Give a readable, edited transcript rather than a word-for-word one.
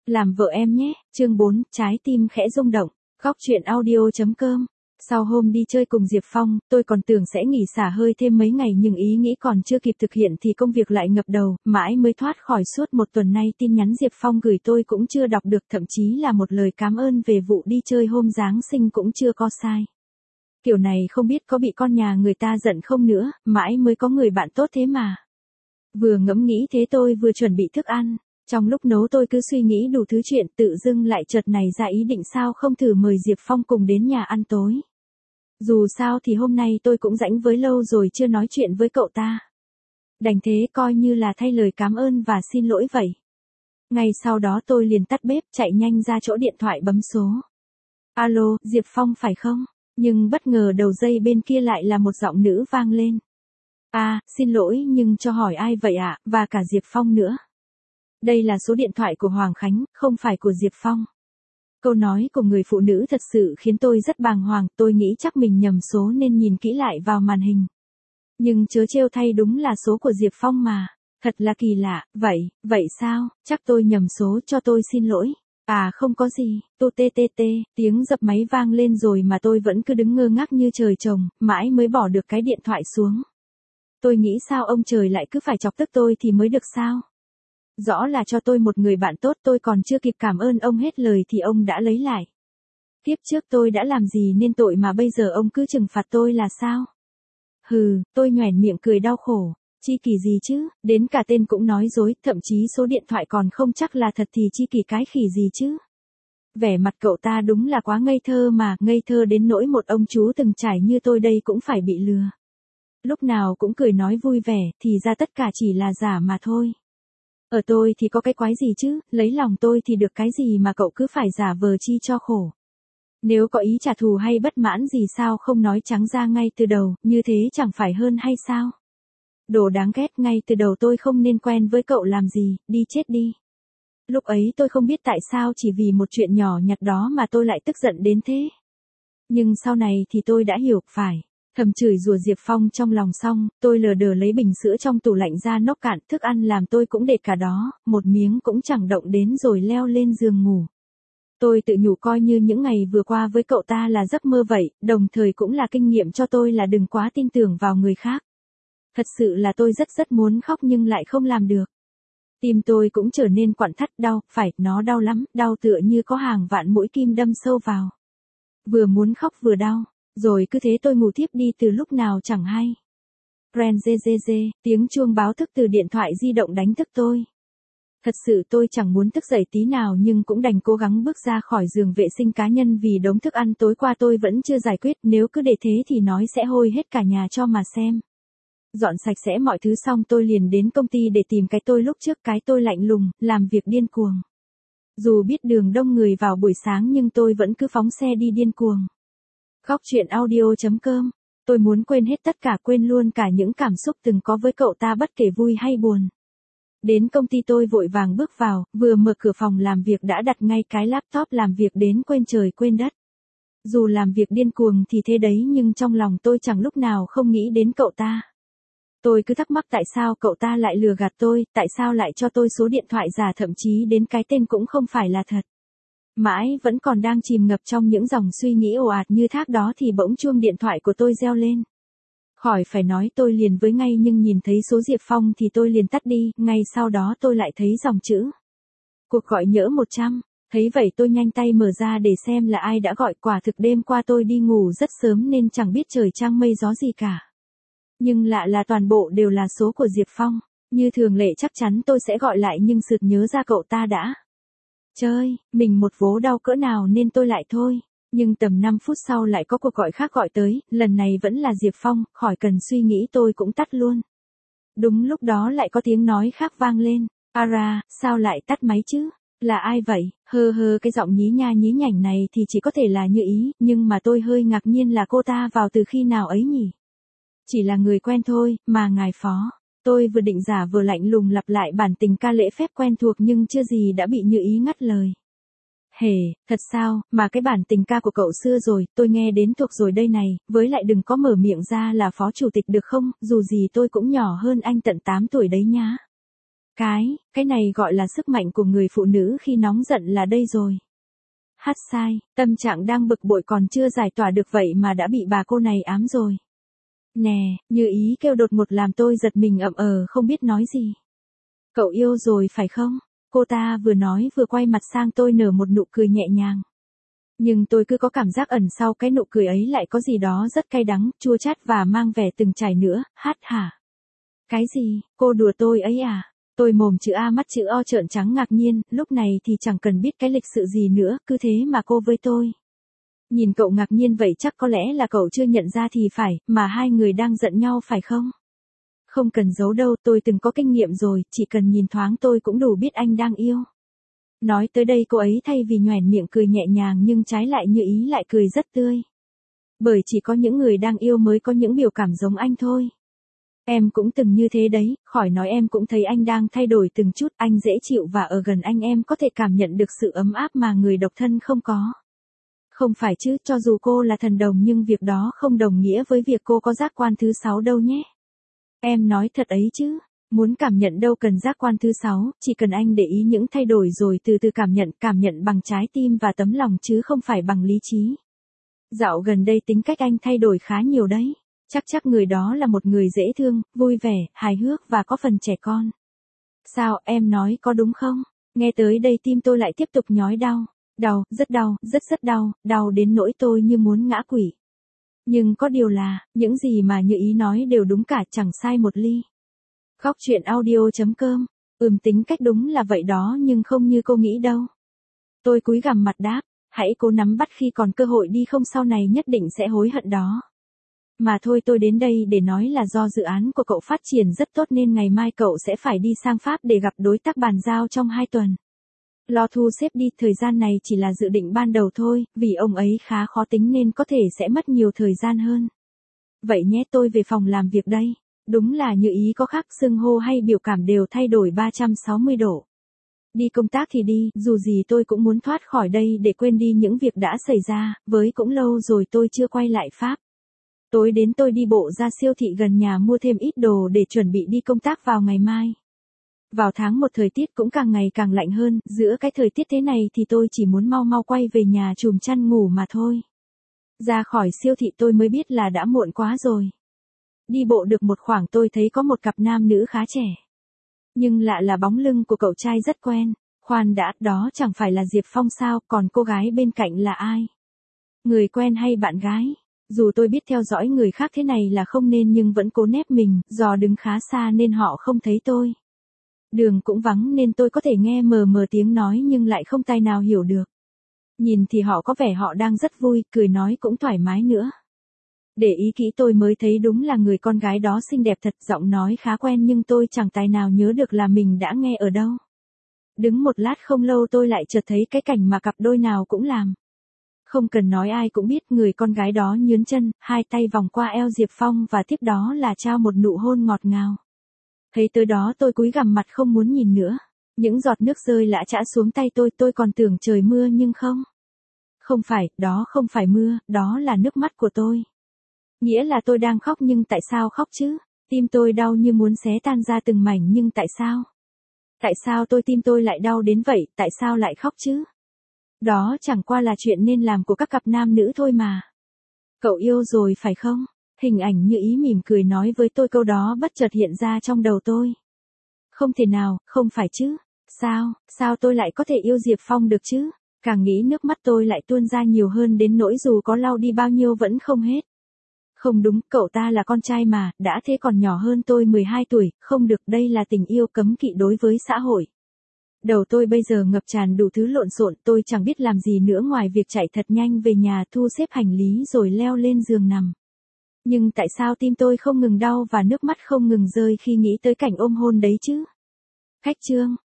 Làm vợ em nhé, chương 4, trái tim khẽ rung động, góc chuyện audio.com. Sau hôm đi chơi cùng Diệp Phong, tôi còn tưởng sẽ nghỉ xả hơi thêm mấy ngày nhưng ý nghĩ còn chưa kịp thực hiện thì công việc lại ngập đầu, mãi mới thoát khỏi suốt một tuần nay tin nhắn Diệp Phong gửi tôi cũng chưa đọc được, thậm chí là một lời cảm ơn về vụ đi chơi hôm Giáng sinh cũng chưa có sai. Kiểu này không biết có bị con nhà người ta giận không nữa, mãi mới có người bạn tốt thế mà. Vừa ngẫm nghĩ thế tôi vừa chuẩn bị thức ăn. Trong lúc nấu tôi cứ suy nghĩ đủ thứ chuyện, tự dưng lại chợt nảy ra ý định sao không thử mời Diệp Phong cùng đến nhà ăn tối. Dù sao thì hôm nay tôi cũng rảnh với lâu rồi chưa nói chuyện với cậu ta. Đành thế coi như là thay lời cảm ơn và xin lỗi vậy. Ngay sau đó tôi liền tắt bếp chạy nhanh ra chỗ điện thoại bấm số. Alo, Diệp Phong phải không? Nhưng bất ngờ đầu dây bên kia lại là một giọng nữ vang lên. Xin lỗi nhưng cho hỏi ai vậy ạ, và cả Diệp Phong nữa. Đây là số điện thoại của Hoàng Khánh, không phải của Diệp Phong. Câu nói của người phụ nữ thật sự khiến tôi rất bàng hoàng, tôi nghĩ chắc mình nhầm số nên nhìn kỹ lại vào màn hình. Nhưng chớ trêu thay đúng là số của Diệp Phong mà, thật là kỳ lạ, vậy sao, chắc tôi nhầm số cho tôi xin lỗi. Không có gì, tiếng dập máy vang lên rồi mà tôi vẫn cứ đứng ngơ ngác như trời trồng, mãi mới bỏ được cái điện thoại xuống. Tôi nghĩ sao ông trời lại cứ phải chọc tức tôi thì mới được sao? Rõ là cho tôi một người bạn tốt, tôi còn chưa kịp cảm ơn ông hết lời thì ông đã lấy lại. Tiếp trước tôi đã làm gì nên tội mà bây giờ ông cứ trừng phạt tôi là sao? Tôi nhoẻn miệng cười đau khổ. Chi kỷ gì chứ, đến cả tên cũng nói dối, thậm chí số điện thoại còn không chắc là thật thì chi kỷ cái khỉ gì chứ. Vẻ mặt cậu ta đúng là quá ngây thơ mà, ngây thơ đến nỗi một ông chú từng trải như tôi đây cũng phải bị lừa. Lúc nào cũng cười nói vui vẻ, thì ra tất cả chỉ là giả mà thôi. Ở tôi thì có cái quái gì chứ, lấy lòng tôi thì được cái gì mà cậu cứ phải giả vờ chi cho khổ. Nếu có ý trả thù hay bất mãn gì sao không nói trắng ra ngay từ đầu, như thế chẳng phải hơn hay sao? Đồ đáng ghét, ngay từ đầu tôi không nên quen với cậu làm gì, đi chết đi. Lúc ấy tôi không biết tại sao chỉ vì một chuyện nhỏ nhặt đó mà tôi lại tức giận đến thế. Nhưng sau này thì tôi đã hiểu, phải. Thầm chửi rủa Diệp Phong trong lòng xong, tôi lờ đờ lấy bình sữa trong tủ lạnh ra nốc cạn, thức ăn làm tôi cũng để cả đó, một miếng cũng chẳng động đến rồi leo lên giường ngủ. Tôi tự nhủ coi như những ngày vừa qua với cậu ta là giấc mơ vậy, đồng thời cũng là kinh nghiệm cho tôi là đừng quá tin tưởng vào người khác. Thật sự là tôi rất muốn khóc nhưng lại không làm được. Tim tôi cũng trở nên quặn thắt đau, nó đau lắm, đau tựa như có hàng vạn mũi kim đâm sâu vào. Vừa muốn khóc vừa đau. Rồi cứ thế tôi ngủ thiếp đi từ lúc nào chẳng hay. Tiếng chuông báo thức từ điện thoại di động đánh thức tôi. Thật sự tôi chẳng muốn thức dậy tí nào nhưng cũng đành cố gắng bước ra khỏi giường vệ sinh cá nhân vì đống thức ăn tối qua tôi vẫn chưa giải quyết, nếu cứ để thế thì nói sẽ hôi hết cả nhà cho mà xem. Dọn sạch sẽ mọi thứ xong tôi liền đến công ty để tìm cái tôi lúc trước, cái tôi lạnh lùng, làm việc điên cuồng. Dù biết đường đông người vào buổi sáng nhưng tôi vẫn cứ phóng xe đi điên cuồng. Góc chuyện audio.com. Tôi muốn quên hết tất cả, quên luôn cả những cảm xúc từng có với cậu ta bất kể vui hay buồn. Đến công ty tôi vội vàng bước vào, vừa mở cửa phòng làm việc đã đặt ngay cái laptop làm việc đến quên trời quên đất. Dù làm việc điên cuồng thì thế đấy nhưng trong lòng tôi chẳng lúc nào không nghĩ đến cậu ta. Tôi cứ thắc mắc tại sao cậu ta lại lừa gạt tôi, tại sao lại cho tôi số điện thoại giả, thậm chí đến cái tên cũng không phải là thật. Mãi vẫn còn đang chìm ngập trong những dòng suy nghĩ ồ ạt như thác đó thì bỗng chuông điện thoại của tôi reo lên. Khỏi phải nói tôi liền với ngay nhưng nhìn thấy số Diệp Phong thì tôi liền tắt đi, ngay sau đó tôi lại thấy dòng chữ. Cuộc gọi nhỡ 100, thấy vậy tôi nhanh tay mở ra để xem là ai đã gọi, quả thực đêm qua tôi đi ngủ rất sớm nên chẳng biết trời trăng mây gió gì cả. Nhưng lạ là toàn bộ đều là số của Diệp Phong, như thường lệ chắc chắn tôi sẽ gọi lại nhưng sực nhớ ra cậu ta đã. Trời, mình một vố đau cỡ nào nên tôi lại thôi. Nhưng tầm 5 phút sau lại có cuộc gọi khác gọi tới, lần này vẫn là Diệp Phong, khỏi cần suy nghĩ tôi cũng tắt luôn. Đúng lúc đó lại có tiếng nói khác vang lên. Sao lại tắt máy chứ? Là ai vậy? Cái giọng nhí nha nhí nhảnh này thì chỉ có thể là Như Ý, nhưng mà tôi hơi ngạc nhiên là cô ta vào từ khi nào ấy nhỉ? Chỉ là người quen thôi, mà ngài phó. Tôi vừa định giả vờ lạnh lùng lặp lại bản tình ca lễ phép quen thuộc nhưng chưa gì đã bị Như Ý ngắt lời. Thật sao, mà cái bản tình ca của cậu xưa rồi, tôi nghe đến thuộc rồi đây này, với lại đừng có mở miệng ra là phó chủ tịch được không, dù gì tôi cũng nhỏ hơn anh tận 8 tuổi đấy nhá. Cái này gọi là sức mạnh của người phụ nữ khi nóng giận là đây rồi. Hát sai, tâm trạng đang bực bội còn chưa giải tỏa được vậy mà đã bị bà cô này ám rồi. Nè, Như Ý kêu đột ngột làm tôi giật mình không biết nói gì. Cậu yêu rồi phải không? Cô ta vừa nói vừa quay mặt sang tôi nở một nụ cười nhẹ nhàng. Nhưng tôi cứ có cảm giác ẩn sau cái nụ cười ấy lại có gì đó rất cay đắng, chua chát và mang vẻ từng trải nữa. Hát hả? Cái gì, cô đùa tôi ấy à? Tôi mồm chữ A mắt chữ O trợn trắng ngạc nhiên, lúc này thì chẳng cần biết cái lịch sự gì nữa, cứ thế mà cô với tôi. Nhìn cậu ngạc nhiên vậy chắc có lẽ là cậu chưa nhận ra thì phải, mà hai người đang giận nhau phải không? Không cần giấu đâu, tôi từng có kinh nghiệm rồi, chỉ cần nhìn thoáng tôi cũng đủ biết anh đang yêu. Nói tới đây cô ấy thay vì nhoẻn miệng cười nhẹ nhàng nhưng trái lại Như Ý lại cười rất tươi. Bởi chỉ có những người đang yêu mới có những biểu cảm giống anh thôi. Em cũng từng như thế đấy, khỏi nói em cũng thấy anh đang thay đổi từng chút, anh dễ chịu và ở gần anh em có thể cảm nhận được sự ấm áp mà người độc thân không có. Không phải chứ, cho dù cô là thần đồng nhưng việc đó không đồng nghĩa với việc cô có giác quan thứ 6 đâu nhé. Em nói thật ấy chứ, muốn cảm nhận đâu cần giác quan thứ 6, chỉ cần anh để ý những thay đổi rồi từ từ cảm nhận bằng trái tim và tấm lòng chứ không phải bằng lý trí. Dạo gần đây tính cách anh thay đổi khá nhiều đấy. Chắc người đó là một người dễ thương, vui vẻ, hài hước và có phần trẻ con. Sao, em nói có đúng không? Nghe tới đây tim tôi lại tiếp tục nhói đau. Đau, rất đau, đau đến nỗi tôi như muốn ngã quỵ. Nhưng có điều là, những gì mà Như Ý nói đều đúng cả, chẳng sai một ly. Góc chuyện audio.com. Tính cách đúng là vậy đó nhưng không như cô nghĩ đâu. Tôi cúi gằm mặt đáp, hãy cố nắm bắt khi còn cơ hội đi không sau này nhất định sẽ hối hận đó. Mà thôi tôi đến đây để nói là do dự án của cậu phát triển rất tốt nên ngày mai cậu sẽ phải đi sang Pháp để gặp đối tác bàn giao trong 2 tuần. Lo thu xếp đi, thời gian này chỉ là dự định ban đầu thôi, vì ông ấy khá khó tính nên có thể sẽ mất nhiều thời gian hơn. Vậy nhé, tôi về phòng làm việc đây. Đúng là Như Ý có khác, xưng hô hay biểu cảm đều thay đổi 360 độ. Đi công tác thì đi, dù gì tôi cũng muốn thoát khỏi đây để quên đi những việc đã xảy ra, với cũng lâu rồi tôi chưa quay lại Pháp. Tối đến tôi đi bộ ra siêu thị gần nhà mua thêm ít đồ để chuẩn bị đi công tác vào ngày mai. Vào tháng 1 thời tiết cũng càng ngày càng lạnh hơn, giữa cái thời tiết thế này thì tôi chỉ muốn mau mau quay về nhà chùm chăn ngủ mà thôi. Ra khỏi siêu thị tôi mới biết là đã muộn quá rồi. Đi bộ được một khoảng tôi thấy có một cặp nam nữ khá trẻ. Nhưng lạ là bóng lưng của cậu trai rất quen. Khoan đã, đó chẳng phải là Diệp Phong sao, còn cô gái bên cạnh là ai? Người quen hay bạn gái? Dù tôi biết theo dõi người khác thế này là không nên nhưng vẫn cố nép mình, do đứng khá xa nên họ không thấy tôi. Đường cũng vắng nên tôi có thể nghe mờ mờ tiếng nói nhưng lại không tài nào hiểu được. Nhìn thì họ có vẻ họ đang rất vui, cười nói cũng thoải mái nữa. Để ý kỹ tôi mới thấy đúng là người con gái đó xinh đẹp thật, giọng nói khá quen nhưng tôi chẳng tài nào nhớ được là mình đã nghe ở đâu. Đứng một lát không lâu tôi lại chợt thấy cái cảnh mà cặp đôi nào cũng làm. Không cần nói ai cũng biết người con gái đó nhướn chân, hai tay vòng qua eo Diệp Phong và tiếp đó là trao một nụ hôn ngọt ngào. Thấy tới đó tôi cúi gằm mặt không muốn nhìn nữa. Những giọt nước rơi lã chã xuống tay tôi còn tưởng trời mưa nhưng không. Không phải, đó không phải mưa, đó là nước mắt của tôi. Nghĩa là tôi đang khóc nhưng tại sao khóc chứ? Tim tôi đau như muốn xé tan ra từng mảnh nhưng tại sao? Tại sao tim tôi lại đau đến vậy, tại sao lại khóc chứ? Đó chẳng qua là chuyện nên làm của các cặp nam nữ thôi mà. Cậu yêu rồi phải không? Hình ảnh Như Ý mỉm cười nói với tôi câu đó bất chợt hiện ra trong đầu tôi. Không thể nào, không phải chứ? Sao tôi lại có thể yêu Diệp Phong được chứ? Càng nghĩ nước mắt tôi lại tuôn ra nhiều hơn đến nỗi dù có lau đi bao nhiêu vẫn không hết. Không đúng, cậu ta là con trai mà, đã thế còn nhỏ hơn tôi 12 tuổi, không được, đây là tình yêu cấm kỵ đối với xã hội. Đầu tôi bây giờ ngập tràn đủ thứ lộn xộn, tôi chẳng biết làm gì nữa ngoài việc chạy thật nhanh về nhà thu xếp hành lý rồi leo lên giường nằm. Nhưng tại sao tim tôi không ngừng đau và nước mắt không ngừng rơi khi nghĩ tới cảnh ôm hôn đấy chứ? Khách chương.